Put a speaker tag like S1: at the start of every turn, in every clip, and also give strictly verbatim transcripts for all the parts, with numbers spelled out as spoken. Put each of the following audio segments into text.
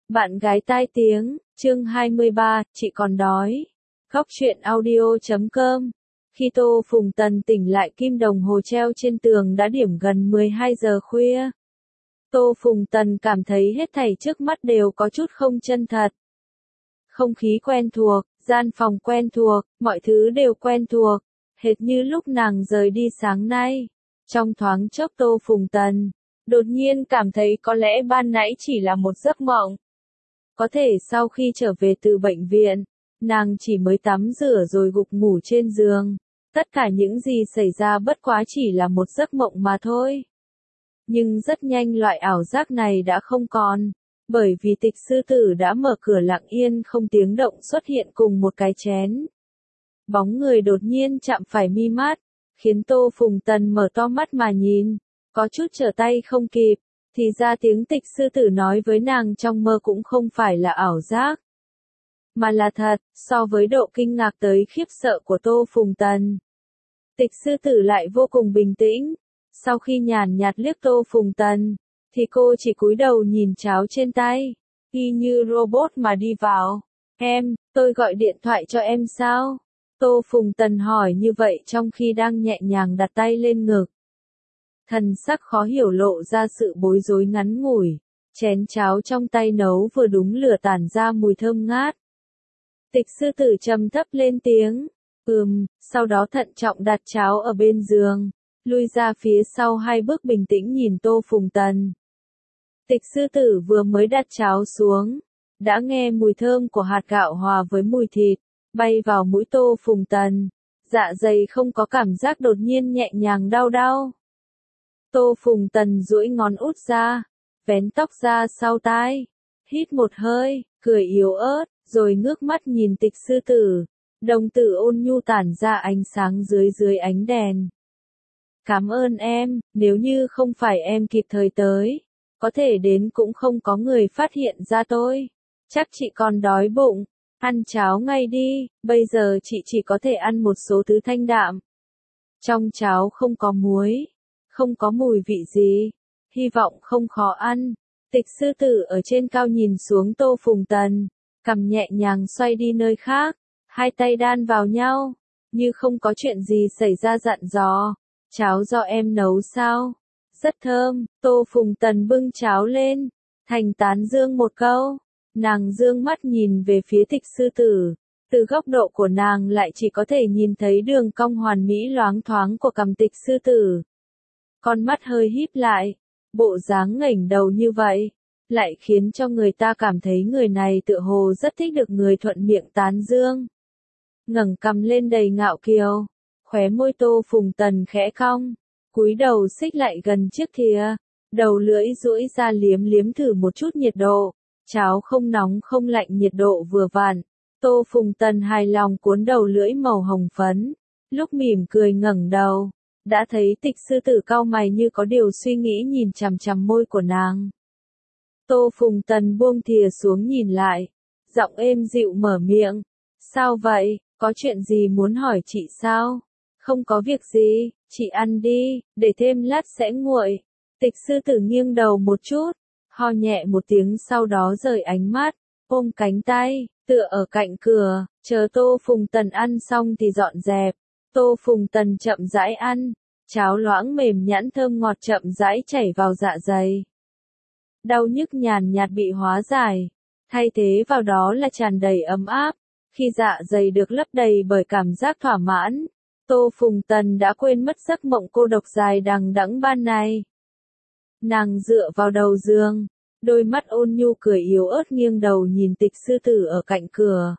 S1: Bạn gái tai tiếng, chương hai mươi ba, chị còn đói. Góc truyện audio chấm com. Khi Tô Phùng Tần tỉnh lại kim đồng hồ treo trên tường đã điểm gần mười hai giờ khuya. Tô Phùng Tần cảm thấy hết thảy trước mắt đều có chút không chân thật. Không khí quen thuộc, gian phòng quen thuộc, mọi thứ đều quen thuộc, hệt như lúc nàng rời đi sáng nay. Trong thoáng chốc Tô Phùng Tần đột nhiên cảm thấy có lẽ ban nãy chỉ là một giấc mộng. Có thể sau khi trở về từ bệnh viện, nàng chỉ mới tắm rửa rồi gục ngủ trên giường. Tất cả những gì xảy ra bất quá chỉ là một giấc mộng mà thôi. Nhưng rất nhanh loại ảo giác này đã không còn, bởi vì Tịch sư tử đã mở cửa lặng yên không tiếng động xuất hiện cùng một cái chén. Bóng người đột nhiên chạm phải mi mắt, khiến Tô Phùng Tần mở to mắt mà nhìn, có chút trở tay không kịp. Thì ra tiếng Tịch sư tử nói với nàng trong mơ cũng không phải là ảo giác, mà là thật. So với độ kinh ngạc tới khiếp sợ của Tô Phùng Tần, Tịch sư tử lại vô cùng bình tĩnh. Sau khi nhàn nhạt liếc Tô Phùng Tần, thì cô chỉ cúi đầu nhìn cháo trên tay, y như robot mà đi vào. Em, tôi gọi điện thoại cho em sao? Tô Phùng Tần hỏi như vậy trong khi đang nhẹ nhàng đặt tay lên ngực. Thần sắc khó hiểu lộ ra sự bối rối ngắn ngủi, chén cháo trong tay nấu vừa đúng lửa tản ra mùi thơm ngát. Tịch sư tử trầm thấp lên tiếng, ừm, sau đó thận trọng đặt cháo ở bên giường, lui ra phía sau hai bước bình tĩnh nhìn Tô Phùng Tần. Tịch sư tử vừa mới đặt cháo xuống, đã nghe mùi thơm của hạt gạo hòa với mùi thịt, bay vào mũi Tô Phùng Tần, dạ dày không có cảm giác đột nhiên nhẹ nhàng đau đau. Tô Phùng Tần duỗi ngón út ra, vén tóc ra sau tai, hít một hơi, cười yếu ớt, rồi ngước mắt nhìn Tịch sư tử, đồng tử ôn nhu tản ra ánh sáng dưới dưới ánh đèn. Cảm ơn em, nếu như không phải em kịp thời tới, có thể đến cũng không có người phát hiện ra tôi. Chắc chị còn đói bụng, ăn cháo ngay đi, bây giờ chị chỉ có thể ăn một số thứ thanh đạm. Trong cháo không có muối, không có mùi vị gì, hy vọng không khó ăn. Tịch sư tử ở trên cao nhìn xuống Tô Phùng Tần, cằm nhẹ nhàng xoay đi nơi khác, hai tay đan vào nhau, như không có chuyện gì xảy ra dặn dò. Cháo do em nấu sao? Rất thơm. Tô Phùng Tần bưng cháo lên, thành tán dương một câu. Nàng dương mắt nhìn về phía Tịch sư tử, từ góc độ của nàng lại chỉ có thể nhìn thấy đường cong hoàn mỹ loáng thoáng của cằm Tịch sư tử. Con mắt hơi híp lại, bộ dáng ngẩng đầu như vậy, lại khiến cho người ta cảm thấy người này tựa hồ rất thích được người thuận miệng tán dương. Ngẩng cằm lên đầy ngạo kiều, khóe môi Tô Phùng Tần khẽ cong, cúi đầu xích lại gần chiếc thìa, đầu lưỡi duỗi ra liếm liếm thử một chút nhiệt độ. Cháo không nóng không lạnh, nhiệt độ vừa vặn. Tô Phùng Tần hài lòng cuốn đầu lưỡi màu hồng phấn, lúc mỉm cười ngẩng đầu, đã thấy Tịch sư tử cau mày như có điều suy nghĩ nhìn chằm chằm môi của nàng. Tô Phùng Tần buông thìa xuống nhìn lại, giọng êm dịu mở miệng, sao vậy, có chuyện gì muốn hỏi chị sao? Không có việc gì, chị ăn đi, để thêm lát sẽ nguội. Tịch sư tử nghiêng đầu một chút, ho nhẹ một tiếng sau đó rời ánh mắt, ôm cánh tay, tựa ở cạnh cửa, chờ Tô Phùng Tần ăn xong thì dọn dẹp. Tô Phùng Tần chậm rãi ăn, cháo loãng mềm nhẵn thơm ngọt chậm rãi chảy vào dạ dày. Đau nhức nhàn nhạt bị hóa giải, thay thế vào đó là tràn đầy ấm áp. Khi dạ dày được lấp đầy bởi cảm giác thỏa mãn, Tô Phùng Tần đã quên mất giấc mộng cô độc dài đằng đẵng ban này. Nàng dựa vào đầu giường, đôi mắt ôn nhu cười yếu ớt nghiêng đầu nhìn Tịch sư tử ở cạnh cửa.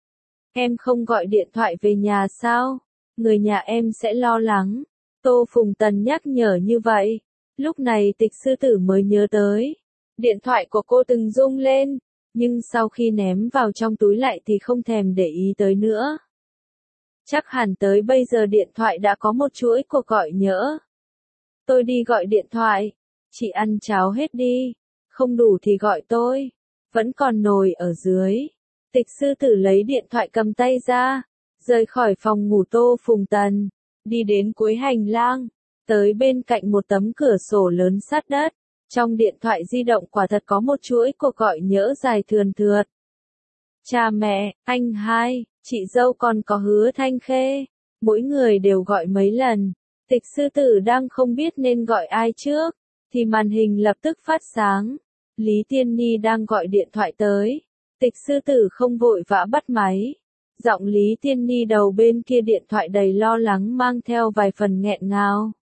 S1: Em không gọi điện thoại về nhà sao? Người nhà em sẽ lo lắng. Tô Phùng Tần nhắc nhở như vậy. Lúc này Tịch sư tử mới nhớ tới. Điện thoại của cô từng rung lên, nhưng sau khi ném vào trong túi lại thì không thèm để ý tới nữa. Chắc hẳn tới bây giờ điện thoại đã có một chuỗi cuộc gọi nhỡ. Tôi đi gọi điện thoại. Chị ăn cháo hết đi, không đủ thì gọi tôi, vẫn còn nồi ở dưới. Tịch sư tử lấy điện thoại cầm tay ra, rời khỏi phòng ngủ Tô Phùng Tần, đi đến cuối hành lang, tới bên cạnh một tấm cửa sổ lớn sát đất, Trong điện thoại di động quả thật có một chuỗi cuộc gọi nhỡ dài thườn thượt. Cha mẹ, anh hai, chị dâu còn có Hứa Thanh Khê. Mỗi người đều gọi mấy lần. Tịch sư tử đang không biết nên gọi ai trước, thì màn hình lập tức phát sáng. Lý Tiên Ni đang gọi điện thoại tới. Tịch sư tử không vội vã bắt máy. Giọng Lý Tiên Ni đầu bên kia điện thoại đầy lo lắng mang theo vài phần nghẹn ngào.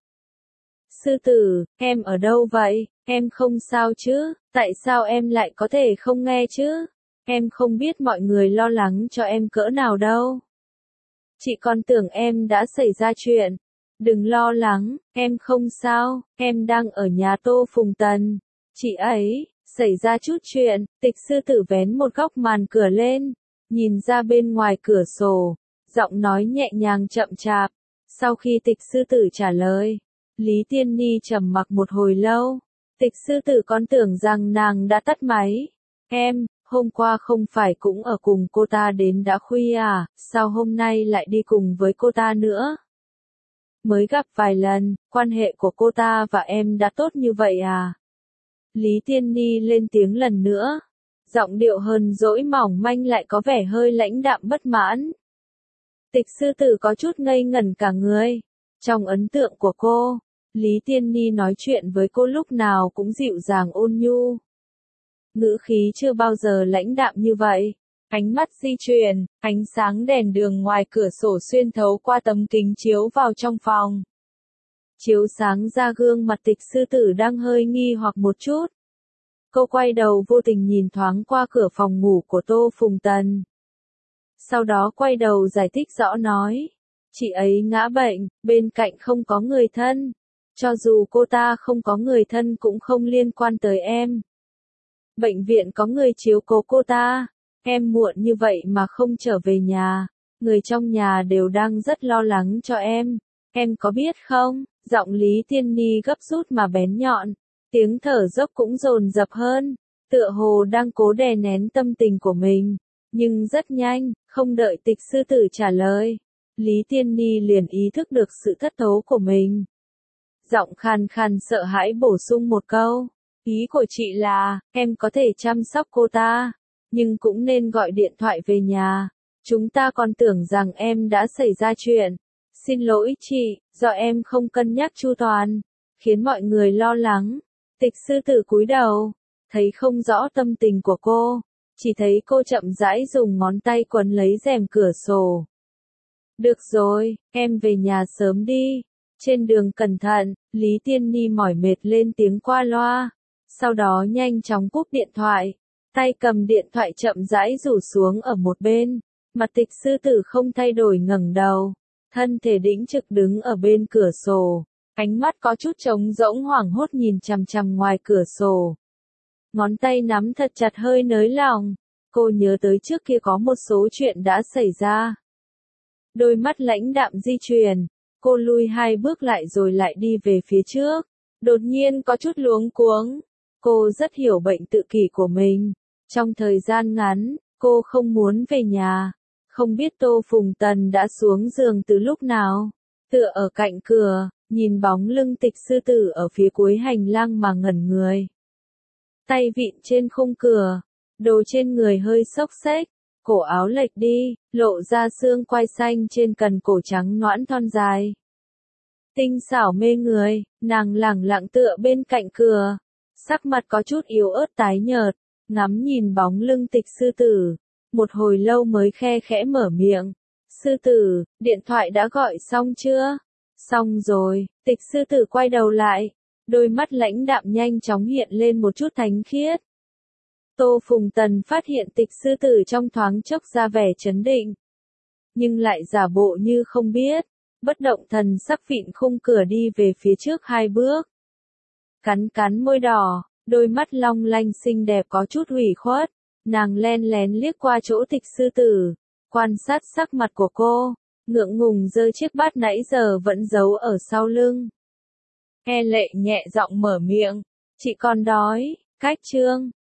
S1: Sư tử, em ở đâu vậy? Em không sao chứ? Tại sao em lại có thể không nghe chứ? Em không biết mọi người lo lắng cho em cỡ nào đâu. Chị còn tưởng em đã xảy ra chuyện. Đừng lo lắng, em không sao, em đang ở nhà Tô Phùng Tần. Chị ấy, xảy ra chút chuyện. Tịch sư tử vén một góc màn cửa lên, nhìn ra bên ngoài cửa sổ, giọng nói nhẹ nhàng chậm chạp. Sau khi tịch sư tử trả lời, Lý Tiên Ni trầm mặc một hồi lâu. Tịch sư tử còn tưởng rằng nàng đã tắt máy. Em, hôm qua không phải cũng ở cùng cô ta đến đã khuya à, sao hôm nay lại đi cùng với cô ta nữa? Mới gặp vài lần, quan hệ của cô ta và em đã tốt như vậy à? Lý Tiên Ni lên tiếng lần nữa. Giọng điệu hờn dỗi mỏng manh lại có vẻ hơi lãnh đạm bất mãn. Tịch sư tử có chút ngây ngẩn cả người. Trong ấn tượng của cô, Lý Tiên Ni nói chuyện với cô lúc nào cũng dịu dàng ôn nhu. Ngữ khí chưa bao giờ lãnh đạm như vậy. Ánh mắt di chuyển, ánh sáng đèn đường ngoài cửa sổ xuyên thấu qua tấm kính chiếu vào trong phòng. Chiếu sáng ra gương mặt tịch sư tử đang hơi nghi hoặc một chút. Cô quay đầu vô tình nhìn thoáng qua cửa phòng ngủ của Tô Phùng Tần. Sau đó quay đầu giải thích rõ nói. Chị ấy ngã bệnh, bên cạnh không có người thân. Cho dù cô ta không có người thân cũng không liên quan tới em. Bệnh viện có người chiếu cố cô ta. Em muộn như vậy mà không trở về nhà. Người trong nhà đều đang rất lo lắng cho em. Em có biết không? Giọng Lý Tiên Ni gấp rút mà bén nhọn. Tiếng thở dốc cũng dồn dập hơn. Tựa hồ đang cố đè nén tâm tình của mình. Nhưng rất nhanh, không đợi tịch sư tử trả lời. Lý Tiên Ni liền ý thức được sự thất thố của mình. Giọng khàn khàn sợ hãi bổ sung một câu. Ý của chị là, em có thể chăm sóc cô ta. Nhưng cũng nên gọi điện thoại về nhà. Chúng ta còn tưởng rằng em đã xảy ra chuyện. Xin lỗi chị, do em không cân nhắc chu toàn, khiến mọi người lo lắng. Tịch sư tử cúi đầu, thấy không rõ tâm tình của cô, chỉ thấy cô chậm rãi dùng ngón tay quấn lấy rèm cửa sổ. Được rồi, em về nhà sớm đi. Trên đường cẩn thận, Lý Tiên Ni mỏi mệt lên tiếng qua loa. Sau đó nhanh chóng cúp điện thoại. Tay cầm điện thoại chậm rãi rủ xuống ở một bên. Mặt tịch sư tử không thay đổi ngẩng đầu. Thân thể đĩnh trực đứng ở bên cửa sổ. Ánh mắt có chút trống rỗng hoảng hốt nhìn chằm chằm ngoài cửa sổ. Ngón tay nắm thật chặt hơi nới lỏng. Cô nhớ tới trước kia có một số chuyện đã xảy ra. Đôi mắt lãnh đạm di chuyển. Cô lui hai bước lại rồi lại đi về phía trước. Đột nhiên có chút luống cuống. Cô rất hiểu bệnh tự kỷ của mình. Trong thời gian ngắn, cô không muốn về nhà. Không biết Tô Phùng Tần đã xuống giường từ lúc nào. Tựa ở cạnh cửa, nhìn bóng lưng tịch sư tử ở phía cuối hành lang mà ngẩn người. Tay vịn trên khung cửa, đồ trên người hơi xốc xếch, cổ áo lệch đi, lộ ra xương quai xanh trên cần cổ trắng nõn thon dài. Tinh xảo mê người, nàng lẳng lặng tựa bên cạnh cửa, sắc mặt có chút yếu ớt tái nhợt, ngắm nhìn bóng lưng tịch sư tử, một hồi lâu mới khe khẽ mở miệng. Sư tử, điện thoại đã gọi xong chưa? Xong rồi, tịch sư tử quay đầu lại, đôi mắt lãnh đạm nhanh chóng hiện lên một chút thánh khiết. Tô Phùng Tần phát hiện tịch sư tử trong thoáng chốc ra vẻ chấn định, nhưng lại giả bộ như không biết, bất động thần sắc vịn khung cửa đi về phía trước hai bước. Cắn cắn môi đỏ, đôi mắt long lanh xinh đẹp có chút hủy khuất, nàng len lén liếc qua chỗ tịch sư tử, quan sát sắc mặt của cô, ngượng ngùng giơ chiếc bát nãy giờ vẫn giấu ở sau lưng. E lệ nhẹ giọng mở miệng, chị còn đói, cách chương.